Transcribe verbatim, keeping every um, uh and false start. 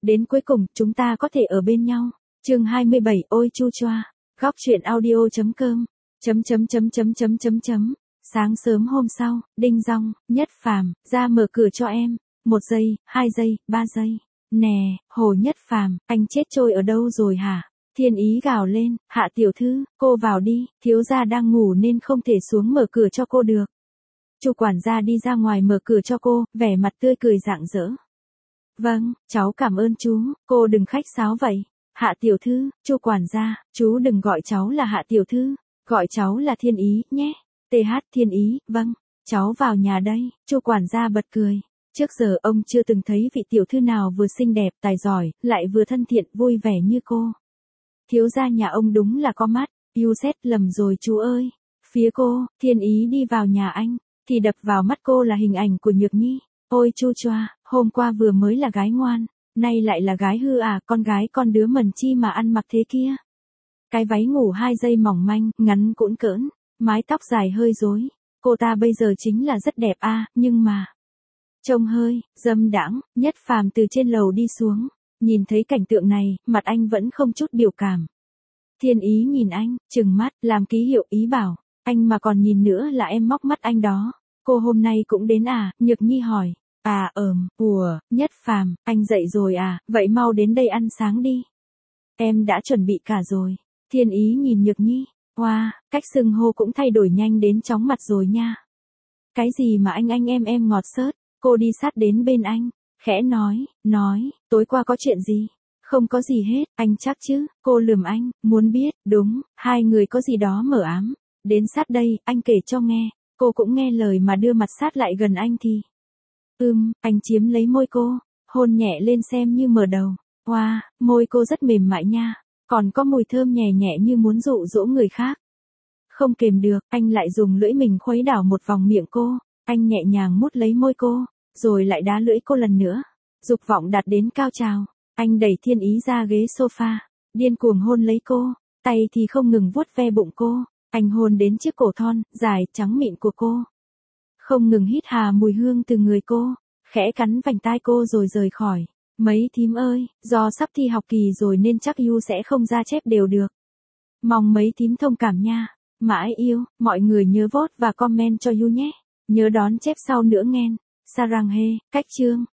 đến cuối cùng chúng ta có thể ở bên nhau. Chương hai mươi bảy, ôi chu choa. Góc truyện audio.com chấm chấm chấm chấm chấm chấm chấm. Sáng sớm hôm sau, Đinh Dong, Nhất Phàm ra mở cửa cho em. Một giây, hai giây, ba giây. Nè, Hồ Nhất Phàm, anh chết trôi ở đâu rồi hả? Thiên Ý gào lên, Hạ tiểu thư, cô vào đi, thiếu gia đang ngủ nên không thể xuống mở cửa cho cô được. Chu quản gia đi ra ngoài mở cửa cho cô, vẻ mặt tươi cười rạng rỡ. Vâng, cháu cảm ơn chú, cô đừng khách sáo vậy. Hạ tiểu thư, Chu quản gia, chú đừng gọi cháu là Hạ tiểu thư, gọi cháu là Thiên Ý, nhé. tê hát Thiên Ý, vâng, cháu vào nhà đây. Chu quản gia bật cười. Trước giờ ông chưa từng thấy vị tiểu thư nào vừa xinh đẹp, tài giỏi, lại vừa thân thiện, vui vẻ như cô. Thiếu gia nhà ông đúng là có mắt, yêu xét lầm rồi chú ơi. Phía cô, Thiên Ý đi vào nhà anh, thì đập vào mắt cô là hình ảnh của Nhược Nhi. Ôi chu choa, hôm qua vừa mới là gái ngoan, nay lại là gái hư à, con gái con đứa mần chi mà ăn mặc thế kia. Cái váy ngủ hai dây mỏng manh, ngắn cũn cỡn, mái tóc dài hơi rối. Cô ta bây giờ chính là rất đẹp a, nhưng mà trông hơi dâm đãng. Nhất Phàm từ trên lầu đi xuống, nhìn thấy cảnh tượng này, mặt anh vẫn không chút biểu cảm. Thiên Ý nhìn anh, trừng mắt, làm ký hiệu ý bảo, anh mà còn nhìn nữa là em móc mắt anh đó. Cô hôm nay cũng đến à? Nhược Nhi hỏi. À ờm, ùa, Nhất Phàm, anh dậy rồi à, vậy mau đến đây ăn sáng đi. Em đã chuẩn bị cả rồi. Thiên Ý nhìn Nhược Nhi, wow, cách xưng hô cũng thay đổi nhanh đến chóng mặt rồi nha. Cái gì mà anh anh em em ngọt xớt. Cô đi sát đến bên anh, khẽ nói, nói, tối qua có chuyện gì? Không có gì hết, anh chắc chứ? Cô lườm anh, muốn biết, đúng, hai người có gì đó mờ ám. Đến sát đây, anh kể cho nghe. Cô cũng nghe lời mà đưa mặt sát lại gần anh thì. Ừm, anh chiếm lấy môi cô, hôn nhẹ lên xem như mở đầu. Wow, môi cô rất mềm mại nha, còn có mùi thơm nhẹ nhẹ như muốn dụ dỗ người khác. Không kềm được, anh lại dùng lưỡi mình khuấy đảo một vòng miệng cô, anh nhẹ nhàng mút lấy môi cô, rồi lại đá lưỡi cô lần nữa. Dục vọng đạt đến cao trào, anh đẩy Thiên Ý ra ghế sofa, điên cuồng hôn lấy cô, tay thì không ngừng vuốt ve bụng cô, anh hôn đến chiếc cổ thon, dài, trắng mịn của cô. Không ngừng hít hà mùi hương từ người cô, khẽ cắn vành tai cô rồi rời khỏi. Mấy thím ơi, do sắp thi học kỳ rồi nên chắc You sẽ không ra chép đều được. Mong mấy thím thông cảm nha. Mãi yêu, mọi người nhớ vote và comment cho You nhé. Nhớ đón chép sau nữa nghen. Sarang he, cách chương.